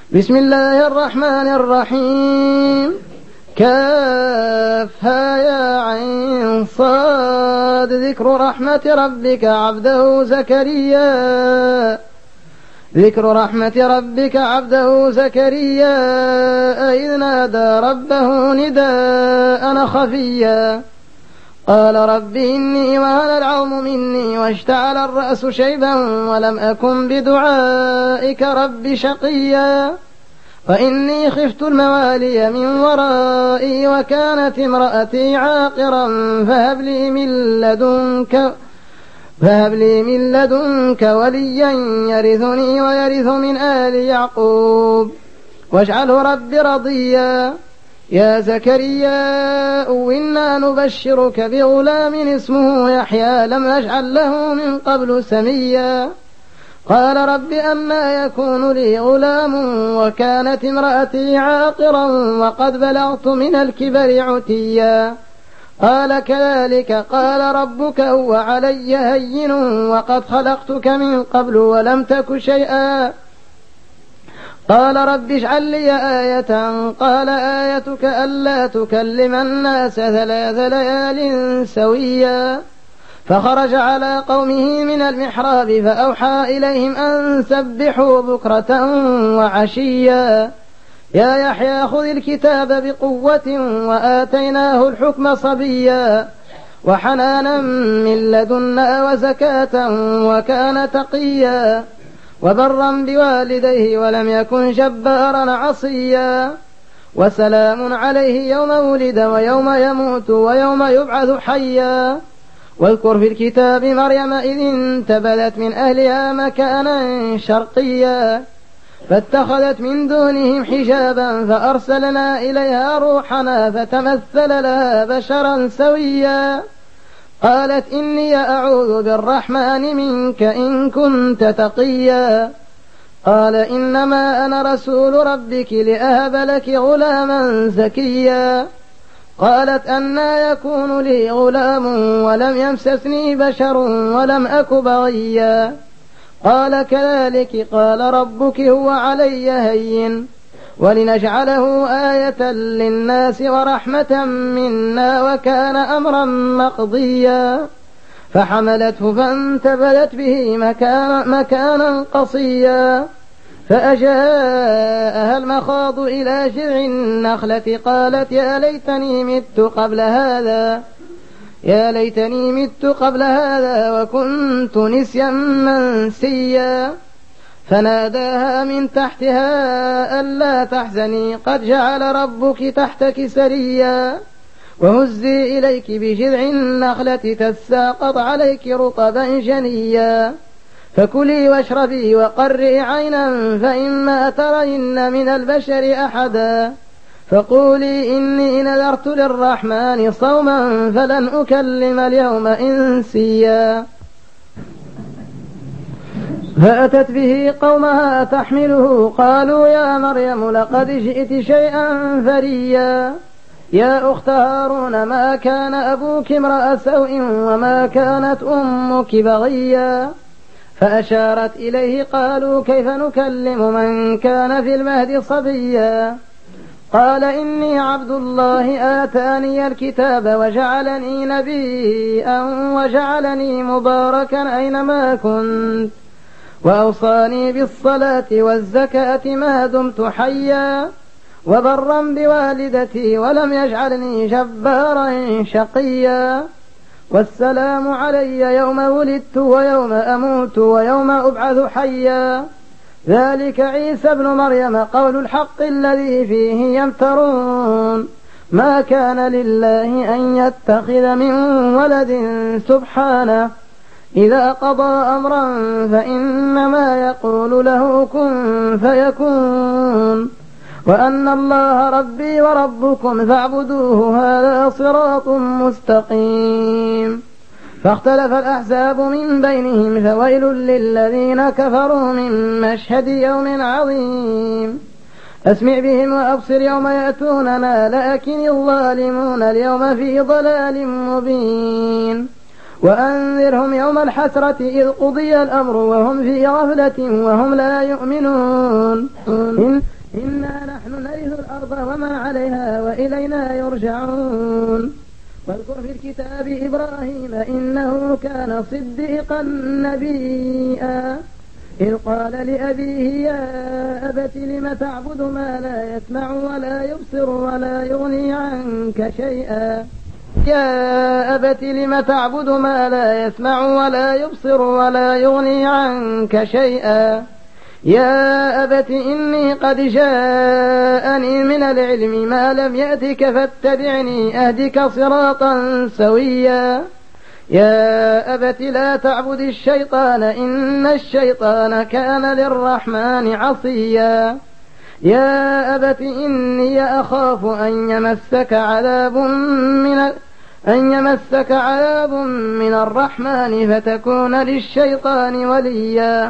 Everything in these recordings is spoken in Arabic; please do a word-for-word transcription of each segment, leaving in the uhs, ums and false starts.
بسم الله الرحمن الرحيم. كافها يا عين صاد. ذكر رحمة ربك عبده زكريا ذكر رحمة ربك عبده زكريا إذ نادى ربه نداء خفيا قال رب إني وهن العظم مني واشتعل الرأس شيبا ولم أكن بدعائك رب شقيا وإني خفت الموالي من ورائي وكانت امرأتي عاقرا فهب لي من لدنك فهب لي من لدنك وليا يرثني ويرث من آل يعقوب واجعله رب رضيا. يا زكريا إنا نبشرك بغلام اسمه يحيى لم نجعل له من قبل سميا قال رب أنى يكون لي غلام وكانت امرأتي عاقرا وقد بلغت من الكبر عتيا قال كذلك قال ربك هو علي هين وقد خلقتك من قبل ولم تك شيئا قال رب اجعل لي آية قال آيتك ألا تكلم الناس ثلاث ليال سويا فخرج على قومه من المحراب فأوحى إليهم أن سبحوا بكرة وعشيا يا يحيى خذ الكتاب بقوة وآتيناه الحكم صبيا وحنانا من لدنا وزكاة وكان تقيا وبرا بوالديه ولم يكن جبارا عصيا وسلام عليه يوم ولد ويوم يموت ويوم يبعث حيا واذكر في الكتاب مريم إذ انتبذت من أهلها مكانا شرقيا فاتخذت من دونهم حجابا فأرسلنا إليها روحنا فتمثل لها بشرا سويا قالت إني أعوذ بالرحمن منك إن كنت تقيا قال إنما أنا رسول ربك لأهب لك غلاما زكيا قالت أنى يكون لي غلام ولم يمسسني بشر ولم أك بغيا قال كذلك قال ربك هو علي هين ولنجعله آية للناس ورحمة منا وكان أمرا مقضيا فحملته فانتبذت به مكان مكانا قصيا فأجاءها المخاض إلى جذع النخلة قالت يا ليتني مت قبل هذا يا ليتني مت قبل هذا وكنت نسيا منسيا فناداها من تحتها ألا تحزني قد جعل ربك تحتك سريا وهزي إليك بجذع النخلة تساقط عليك رطبا جنيا فكلي واشربي وقرئي عينا فإما ترين من البشر أحدا فقولي إني نذرت للرحمن صوما فلن أكلم اليوم إنسيا فأتت به قومها تحمله قالوا يا مريم لقد جئت شيئا فريا يا أخت هارون ما كان أبوك امرأ سوء وما كانت أمك بغيا فأشارت إليه قالوا كيف نكلم من كان في المهد صبيا قال إني عبد الله آتاني الكتاب وجعلني نبيا وجعلني مباركا أينما كنت وأوصاني بالصلاة والزكاة ما دمت حيا وبرا بوالدتي ولم يجعلني جبارا شقيا والسلام علي يوم ولدت ويوم أموت ويوم أبعث حيا ذلك عيسى ابن مريم قول الحق الذي فيه يمترون ما كان لله أن يتخذ من ولد سبحانه إذا قضى أمرا فإنما يقول له كن فيكون وأن الله ربي وربكم فاعبدوه هذا صراط مستقيم فاختلف الأحزاب من بينهم فويل للذين كفروا من مشهد يوم عظيم أسمع بهم وأبصر يوم يأتوننا لكن الظالمون اليوم في ضلال مبين وأنذرهم يوم الحسرة إذ قضي الأمر وهم في غفلة وهم لا يؤمنون والأرض وما عليها وإلينا يرجعون. واذكر في الكتاب إبراهيم إنه كان صديقا نبيا إذ قال لأبيه يا أبت لم تعبد ما لا يسمع ولا يبصر ولا يغني عنك شيئا يا أبت لم تعبد ما لا يسمع ولا يبصر ولا يغني عنك شيئا يا أبت إني قد جاءني من العلم ما لم يأتك فاتبعني أهدك صراطا سويا يا أبت لا تعبد الشيطان إن الشيطان كان للرحمن عصيا يا أبت إني أخاف أن يمسك عذاب من أن يمسك عذاب من الرحمن فتكون للشيطان وليا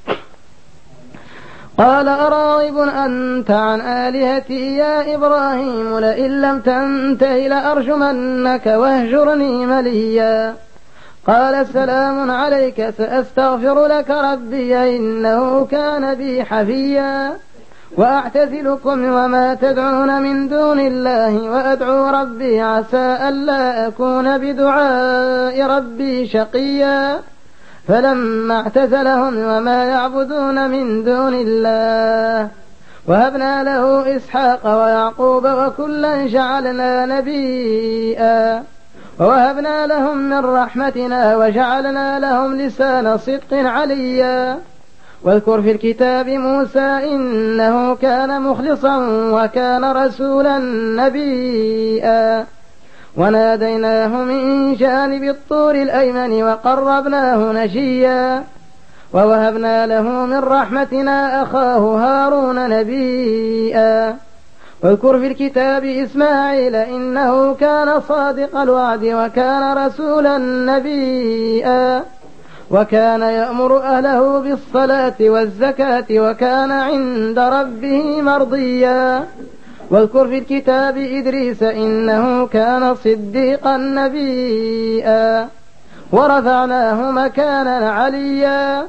قال أراغب أنت عن آلهتي يا إبراهيم لئن لم تنته لأرجمنك واهجرني مليا قال سلام عليك سأستغفر لك ربي إنه كان بي حفيا وأعتزلكم وما تدعون من دون الله وأدعو ربي عسى ألا أكون بدعاء ربي شقيا فلما اعتزلهم وما يعبدون من دون الله وهبنا له إسحاق ويعقوب وكلا جعلنا نبيا ووهبنا لهم من رحمتنا وجعلنا لهم لسان صدق عليا واذكر في الكتاب موسى إنه كان مخلصا وكان رسولا نبيا وناديناه من جانب الطور الأيمن وقربناه نجيا ووهبنا له من رحمتنا أخاه هارون نبيا واذكر في الكتاب إسماعيل إنه كان صادق الوعد وكان رسولا نبيا وكان يأمر أهله بالصلاة والزكاة وكان عند ربه مرضيا واذكر في الكتاب إدريس إنه كان صديقا نبيا ورفعناه مكانا عليا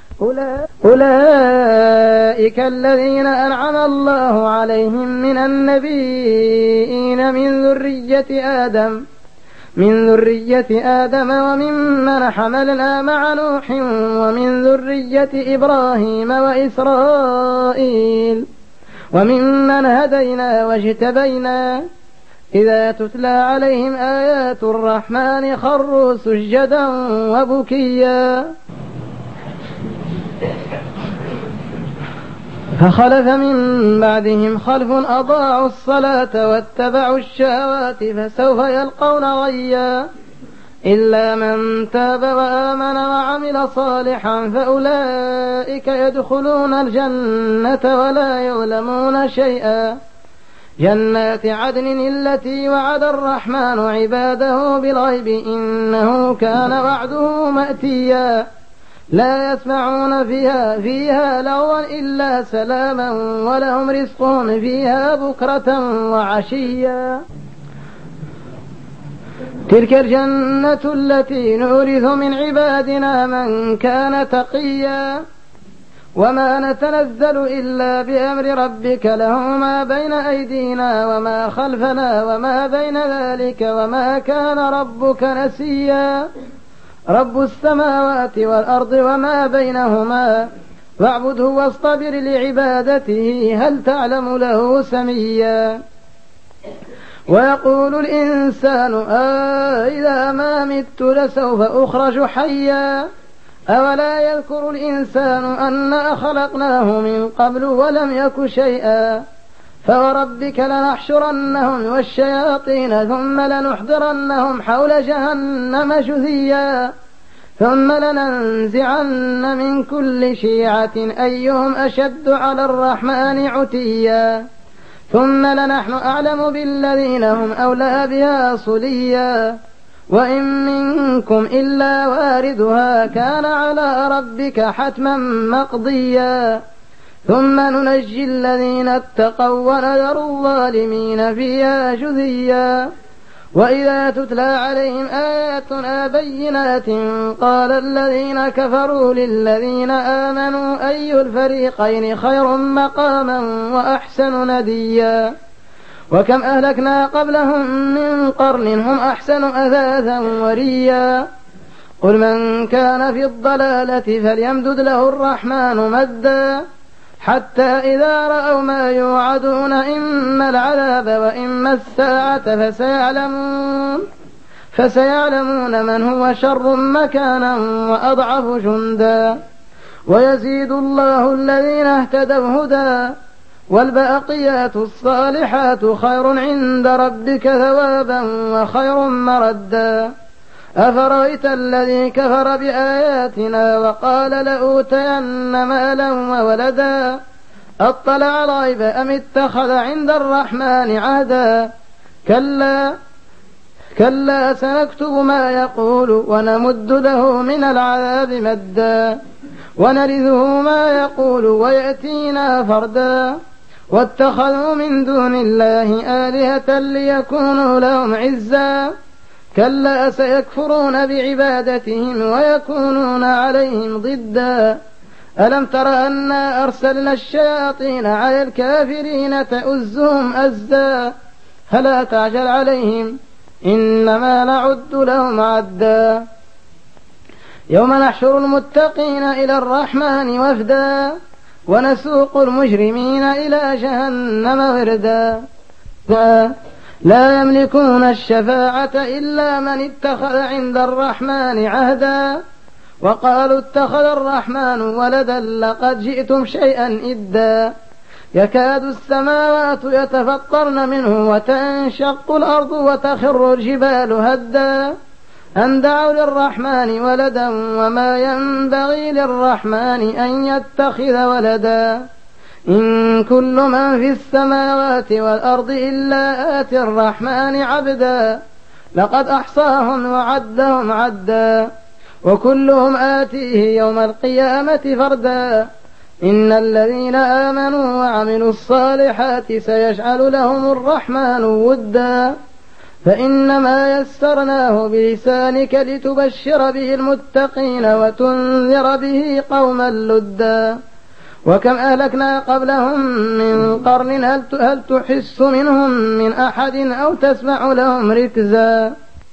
أولئك الذين أنعم الله عليهم من النبيين من ذرية آدم من ذرية آدم وممن حملنا مع نوح ومن ذرية إبراهيم وإسرائيل وممن هدينا واجتبينا إذا تتلى عليهم آيات الرحمن خروا سجدا وبكيا فخلف من بعدهم خلف أضاعوا الصلاة واتبعوا الشهوات فسوف يلقون غيا إلا من تاب وآمن وعمل صالحا فأولئك يدخلون الجنة ولا يظلمون شيئا جنات عدن التي وعد الرحمن عباده بالغيب إنه كان وعده مأتيا لا يسمعون فيها فيها لغوا إلا سلاما ولهم رزقهم فيها بكرة وعشيا تلك الجنة التي نورث من عبادنا من كان تقيا وما نتنزل إلا بأمر ربك له ما بين أيدينا وما خلفنا وما بين ذلك وما كان ربك نسيا رب السماوات والأرض وما بينهما واعبده واصطبر لعبادته هل تعلم له سميا ويقول الإنسان أإذا ما مت لسوف أخرج حيا أولا يذكر الإنسان أنا خلقناه من قبل ولم يك شيئا فوربك لنحشرنهم والشياطين ثم لنحضرنهم حول جهنم جثيا ثم لننزعن من كل شيعة أيهم أشد على الرحمن عتيا ثم لنحن أعلم بالذين هم أولى بها صليا وإن منكم إلا واردها كان على ربك حتما مقضيا ثم ننجي الذين اتقوا ونذر الظالمين فيها جثيا وإذا تتلى عليهم آياتنا بينات قال الذين كفروا للذين آمنوا أي الفريقين خير مقاما وأحسن نديا وكم أهلكنا قبلهم من قرن هم أحسن أثاثا وريا قل من كان في الضلالة فليمدد له الرحمن مدا حتى إذا رأوا ما يوعدون إما العذاب وإما الساعة فسيعلمون فسيعلمون من هو شر مكانا وأضعف جندا ويزيد الله الذين اهتدوا هدى والباقيات الصالحات خير عند ربك ثوابا وخير مردا أفرأيت الذي كفر بآياتنا وقال لأوتين مالا وولدا أطلع الغيب أم اتخذ عند الرحمن عهدا كلا كلا سنكتب ما يقول ونمد له من العذاب مدا ونرثه ما يقول ويأتينا فردا واتخذوا من دون الله آلهة ليكونوا لهم عزا كلا سيكفرون بعبادتهم ويكونون عليهم ضدا ألم تر أنا أرسلنا الشياطين على الكافرين تؤزهم أزا فلا تعجل عليهم إنما نعد لهم عدا يوم نحشر المتقين إلى الرحمن وفدا ونسوق المجرمين إلى جهنم وردا لا يملكون الشفاعة إلا من اتخذ عند الرحمن عهدا وقالوا اتخذ الرحمن ولدا لقد جئتم شيئا إدا يكاد السماوات يتفطرن منه وتنشق الأرض وتخر الجبال هدا أن دعوا للرحمن ولدا وما ينبغي للرحمن أن يتخذ ولدا إن كل من في السماوات والأرض إلا آتي الرحمن عبدا لقد أحصاهم وعدهم عدا وكلهم آتيه يوم القيامة فردا إن الذين آمنوا وعملوا الصالحات سيجعل لهم الرحمن ودا فإنما يسرناه بلسانك لتبشر به المتقين وتنذر به قوما لدا وكم أهلكنا قبلهم من قرن هل تحس منهم من أحد أو تسمع لهم ركزا